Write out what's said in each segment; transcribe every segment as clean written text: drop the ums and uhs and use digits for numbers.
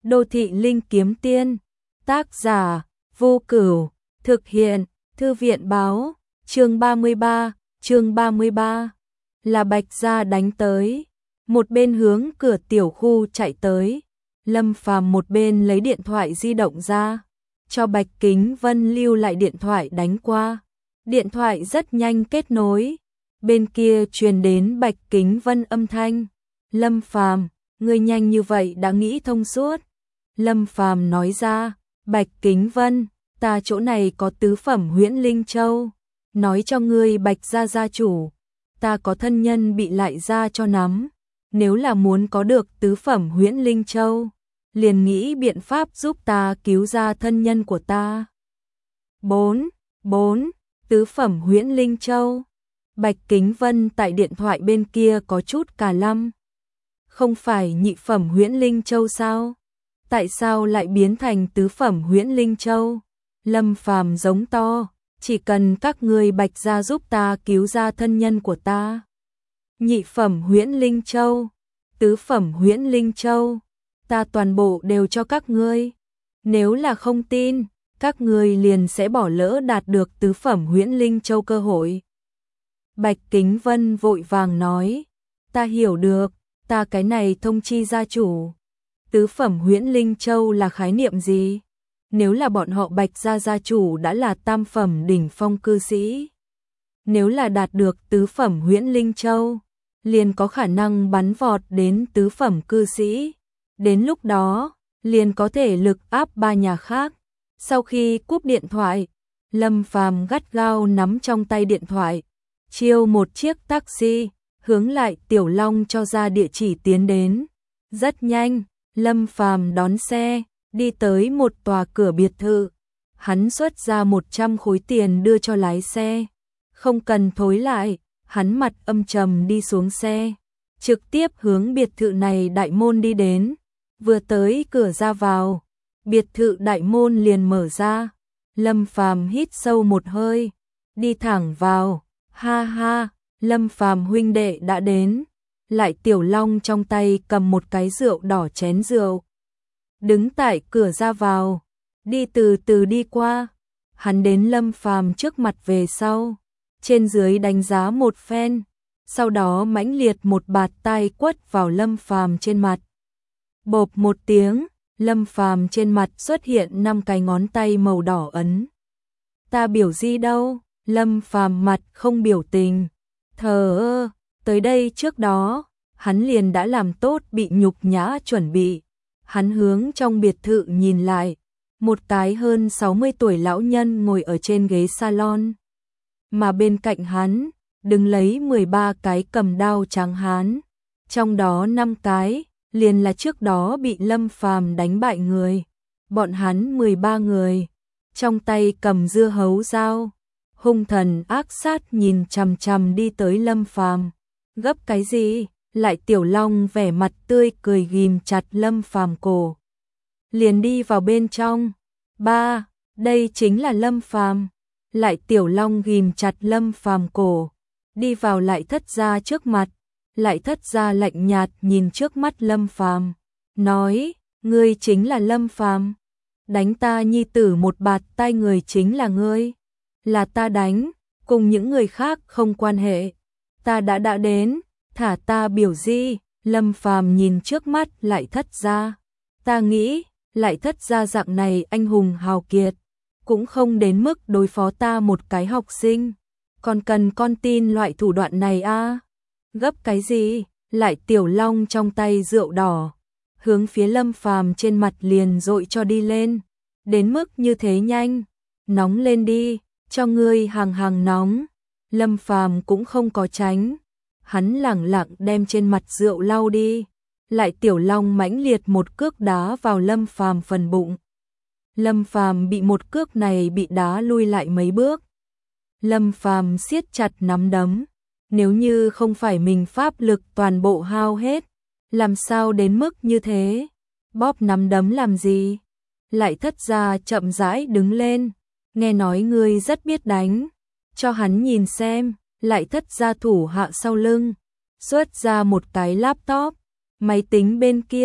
Đô thị linh kiếm tiên. Tác giả Vô Cửu. Thực hiện Thư viện báo. Chương 33 là Bạch Gia đánh tới. Một bên hướng cửa tiểu khu chạy tới, Lâm Phàm một bên lấy điện thoại di động ra, cho Bạch Kính Vân lưu lại điện thoại đánh qua. Điện thoại rất nhanh kết nối, bên kia truyền đến Bạch Kính Vân âm thanh. Lâm Phàm, ngươi nhanh như vậy đã nghĩ thông suốt. Lâm Phàm nói ra, Bạch Kính Vân, ta chỗ này có tứ phẩm huyễn linh châu, nói cho ngươi Bạch Gia gia chủ, ta có thân nhân bị lại gia cho nắm, nếu là muốn có được tứ phẩm huyễn linh châu, liền nghĩ biện pháp giúp ta cứu ra thân nhân của ta. 4. Tứ phẩm huyễn linh châu. Bạch Kính Vân tại điện thoại bên kia có chút cà lăm. Không phải nhị phẩm huyễn linh châu sao? Tại sao lại biến thành tứ phẩm huyễn linh châu? Lâm Phàm giống to, chỉ cần các ngươi Bạch Gia giúp ta cứu ra thân nhân của ta. Nhị phẩm huyễn linh châu, tứ phẩm huyễn linh châu, ta toàn bộ đều cho các ngươi. Nếu là không tin, các ngươi liền sẽ bỏ lỡ đạt được tứ phẩm huyễn linh châu cơ hội. Bạch Kính Vân vội vàng nói, ta hiểu được, ta cái này thông chi gia chủ. Tứ phẩm huyễn linh châu là khái niệm gì? Nếu là bọn họ Bạch Gia gia chủ đã là tam phẩm đỉnh phong cư sĩ. Nếu là đạt được tứ phẩm huyễn linh châu, liền có khả năng bắn vọt đến tứ phẩm cư sĩ. Đến lúc đó, liền có thể lực áp ba nhà khác. Sau khi cúp điện thoại, Lâm Phàm gắt gao nắm trong tay điện thoại, chiêu một chiếc taxi, hướng lại Tiểu Long cho ra địa chỉ tiến đến. Rất nhanh, Lâm Phàm đón xe, đi tới một tòa cửa biệt thự. Hắn xuất ra 100 khối tiền đưa cho lái xe. Không cần thối lại, hắn mặt âm trầm đi xuống xe, trực tiếp hướng biệt thự này đại môn đi đến. Vừa tới cửa ra vào, biệt thự đại môn liền mở ra. Lâm Phàm hít sâu một hơi, đi thẳng vào. Ha ha, Lâm Phàm huynh đệ đã đến. Lại Tiểu Long trong tay cầm một cái rượu đỏ chén rượu, đứng tại cửa ra vào, đi từ từ đi qua. Hắn đến Lâm Phàm trước mặt về sau, trên dưới đánh giá một phen, sau đó mãnh liệt một bạt tai quất vào Lâm Phàm trên mặt. Bộp một tiếng, Lâm Phàm trên mặt xuất hiện 5 cái ngón tay màu đỏ ấn. Ta biểu gì đâu? Lâm Phàm mặt không biểu tình, thờ ơ. Tới đây trước đó, hắn liền đã làm tốt bị nhục nhã chuẩn bị. Hắn hướng trong biệt thự nhìn lại, một cái hơn 60 tuổi lão nhân ngồi ở trên ghế salon. Mà bên cạnh hắn, đứng lấy 13 cái cầm đao trắng hán. Trong đó 5 cái, liền là trước đó bị Lâm Phàm đánh bại người. Bọn hắn 13 người, trong tay cầm dưa hấu dao, hung thần ác sát nhìn chằm chằm đi tới Lâm Phàm. Gấp cái gì? Lại Tiểu Long vẻ mặt tươi cười ghim chặt Lâm Phàm cổ, liền đi vào bên trong. Ba, đây chính là Lâm Phàm. Lại Tiểu Long ghim chặt Lâm Phàm cổ, đi vào Lại Thất Gia trước mặt. Lại Thất Gia lạnh nhạt nhìn trước mắt Lâm Phàm, nói, ngươi chính là Lâm Phàm? Đánh ta nhi tử một bạt tai người chính là ngươi? Là ta đánh, cùng những người khác không quan hệ. Ta đã đến, thả ta biểu di. Lâm Phàm nhìn trước mắt Lại Thất Gia, ta nghĩ Lại Thất Gia dạng này anh hùng hào kiệt, cũng không đến mức đối phó ta một cái học sinh, còn cần con tin loại thủ đoạn này a? Gấp cái gì? Lại Tiểu Long trong tay rượu đỏ, hướng phía Lâm Phàm trên mặt liền dội cho đi lên. Đến mức như thế nhanh? Nóng lên đi, cho ngươi hàng nóng. Lâm Phàm cũng không có tránh, hắn lẳng lặng đem trên mặt rượu lau đi. Lại Tiểu Long mãnh liệt một cước đá vào Lâm Phàm phần bụng. Lâm Phàm bị một cước này bị đá lui lại mấy bước. Lâm Phàm siết chặt nắm đấm, nếu như không phải mình pháp lực toàn bộ hao hết, làm sao đến mức như thế? Bóp nắm đấm làm gì? Lại Thất Gia chậm rãi đứng lên, nghe nói ngươi rất biết đánh, cho hắn nhìn xem. Lại Thất Gia thủ hạ sau lưng, xuất ra một cái laptop, máy tính bên kia,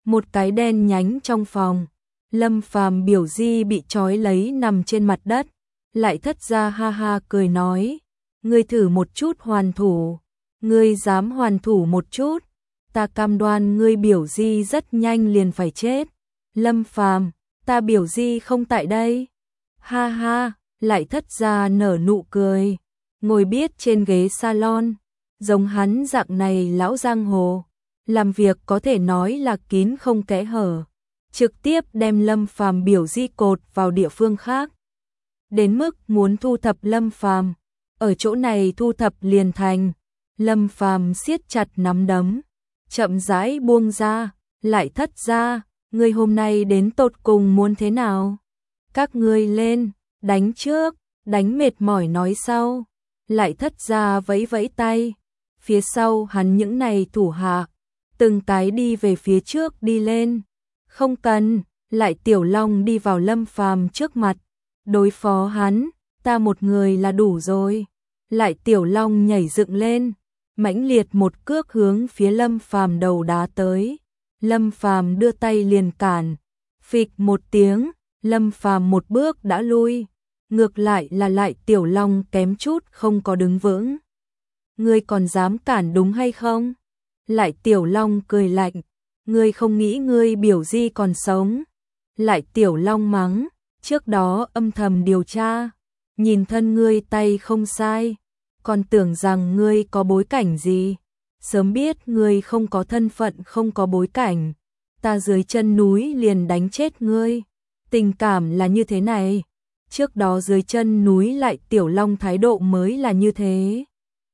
một cái đen nhánh trong phòng. Lâm Phàm biểu di bị trói lấy nằm trên mặt đất, Lại Thất Gia ha ha cười nói, ngươi thử một chút hoàn thủ, ngươi dám hoàn thủ một chút, ta cam đoan ngươi biểu di rất nhanh liền phải chết. Lâm Phàm, ta biểu di không tại đây. Ha ha, Lại Thất Gia nở nụ cười, ngồi biết trên ghế salon, giống hắn dạng này lão giang hồ, làm việc có thể nói là kín không kẽ hở, trực tiếp đem Lâm Phàm biểu di cột vào địa phương khác. Đến mức muốn thu thập Lâm Phàm, ở chỗ này thu thập liền thành. Lâm Phàm siết chặt nắm đấm, chậm rãi buông ra, Lại Thất Gia, ngươi hôm nay đến tột cùng muốn thế nào? Các ngươi lên, đánh trước, đánh mệt mỏi nói sau. Lại Thất Gia vẫy vẫy tay, phía sau hắn những này thủ hạ, từng cái đi về phía trước đi lên. Không cần, Lại Tiểu Long đi vào Lâm Phàm trước mặt, đối phó hắn, ta một người là đủ rồi. Lại Tiểu Long nhảy dựng lên, mãnh liệt một cước hướng phía Lâm Phàm đầu đá tới. Lâm Phàm đưa tay liền cản, phịch một tiếng, Lâm Phàm một bước đã lui, ngược lại là Lại Tiểu Long kém chút không có đứng vững. Ngươi còn dám cản đúng hay không? Lại Tiểu Long cười lạnh, ngươi không nghĩ ngươi biểu di còn sống. Lại Tiểu Long mắng, trước đó âm thầm điều tra, nhìn thân ngươi tay không sai, còn tưởng rằng ngươi có bối cảnh gì. Sớm biết ngươi không có thân phận không có bối cảnh, ta dưới chân núi liền đánh chết ngươi. Tình cảm là như thế này, trước đó dưới chân núi Lại Tiểu Long thái độ mới là như thế.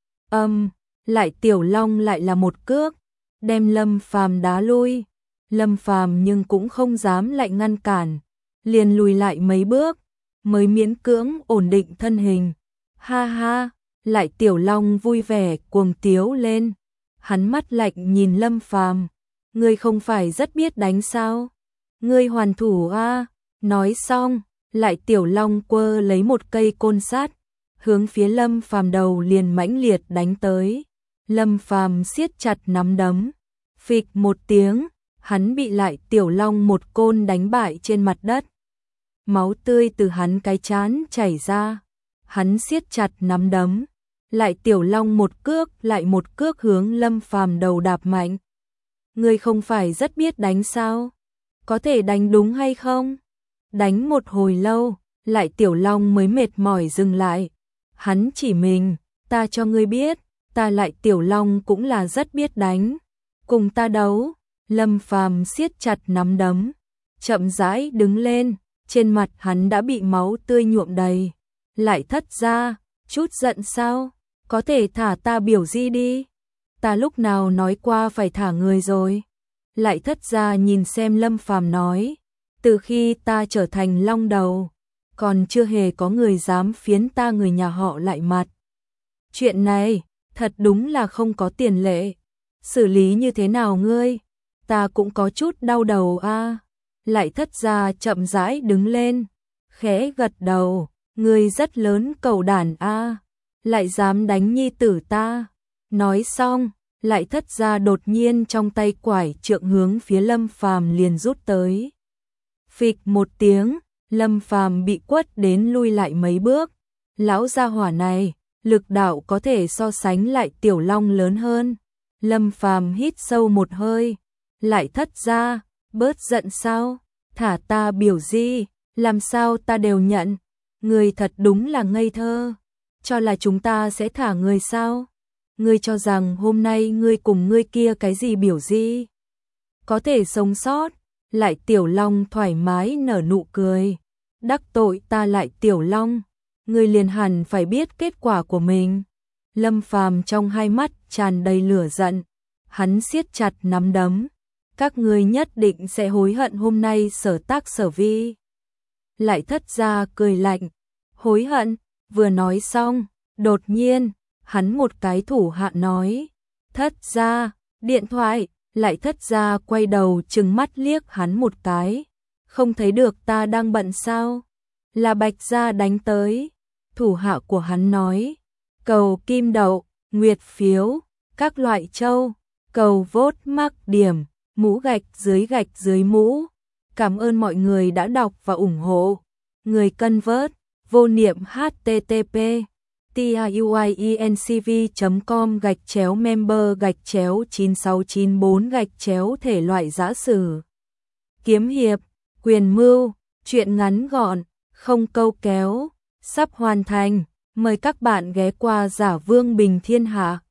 Lại Tiểu Long lại là một cước, đem Lâm Phàm đá lui. Lâm Phàm nhưng cũng không dám lại ngăn cản, liền lùi lại mấy bước, mới miễn cưỡng ổn định thân hình. Ha ha, Lại Tiểu Long vui vẻ cuồng tiếu lên, hắn mắt lạnh nhìn Lâm Phàm, ngươi không phải rất biết đánh sao? Ngươi hoàn thủ a? Nói xong, Lại Tiểu Long quơ lấy một cây côn sắt, hướng phía Lâm Phàm đầu liền mãnh liệt đánh tới. Lâm Phàm siết chặt nắm đấm, phịch một tiếng, hắn bị Lại Tiểu Long một côn đánh bại trên mặt đất. Máu tươi từ hắn cái trán chảy ra, hắn siết chặt nắm đấm, Lại Tiểu Long một cước lại một cước hướng Lâm Phàm đầu đạp mạnh. Ngươi không phải rất biết đánh sao? Có thể đánh đúng hay không? Đánh một hồi lâu, Lại Tiểu Long mới mệt mỏi dừng lại. Hắn chỉ mình, ta cho ngươi biết, ta Lại Tiểu Long cũng là rất biết đánh. Cùng ta đấu. Lâm Phàm siết chặt nắm đấm, chậm rãi đứng lên, trên mặt hắn đã bị máu tươi nhuộm đầy. Lại Thất Gia, chút giận sao? Có thể thả ta biểu di đi. Ta lúc nào nói qua phải thả người rồi? Lại Thất Gia nhìn xem Lâm Phàm nói, từ khi ta trở thành Long Đầu, còn chưa hề có người dám phiến ta người nhà họ Lại mặt. Chuyện này, thật đúng là không có tiền lệ. Xử lý như thế nào ngươi? Ta cũng có chút đau đầu a. Lại Thất Gia chậm rãi đứng lên, khẽ gật đầu, ngươi rất lớn cẩu đản a, lại dám đánh nhi tử ta. Nói xong, Lại Thất Gia đột nhiên trong tay quải trượng hướng phía Lâm Phàm liền rút tới. Phịch một tiếng, Lâm Phàm bị quất đến lui lại mấy bước. Lão gia hỏa này, lực đạo có thể so sánh Lại Tiểu Long lớn hơn. Lâm Phàm hít sâu một hơi, Lại Thất Gia, bớt giận sao? Thả ta biểu di, làm sao ta đều nhận. Người thật đúng là ngây thơ, cho là chúng ta sẽ thả người sao? Ngươi cho rằng hôm nay ngươi cùng ngươi kia cái gì biểu di có thể sống sót? Lại Tiểu Long thoải mái nở nụ cười, đắc tội ta Lại Tiểu Long, ngươi liền hẳn phải biết kết quả của mình. Lâm Phàm trong hai mắt tràn đầy lửa giận, hắn siết chặt nắm đấm, các ngươi nhất định sẽ hối hận hôm nay sở tác sở vi. Lại Thất Gia cười lạnh, hối hận? Vừa nói xong, đột nhiên, hắn một cái thủ hạ nói, Thất Gia, điện thoại. Lại Thất Gia quay đầu trừng mắt liếc hắn một cái, không thấy được ta đang bận sao? Là Bạch Gia đánh tới. Thủ hạ của hắn nói, cầu kim đậu, nguyệt phiếu, các loại châu, cầu vote mắc điểm. gạch dưới mũ. Cảm ơn mọi người đã đọc và ủng hộ. Người cân vớt, vô niệm http tiuincv.com/member/9694- thể loại giã sử, kiếm hiệp, quyền mưu, truyện ngắn gọn, không câu kéo, sắp hoàn thành. Mời các bạn ghé qua Giả Vương Bình Thiên Hạ.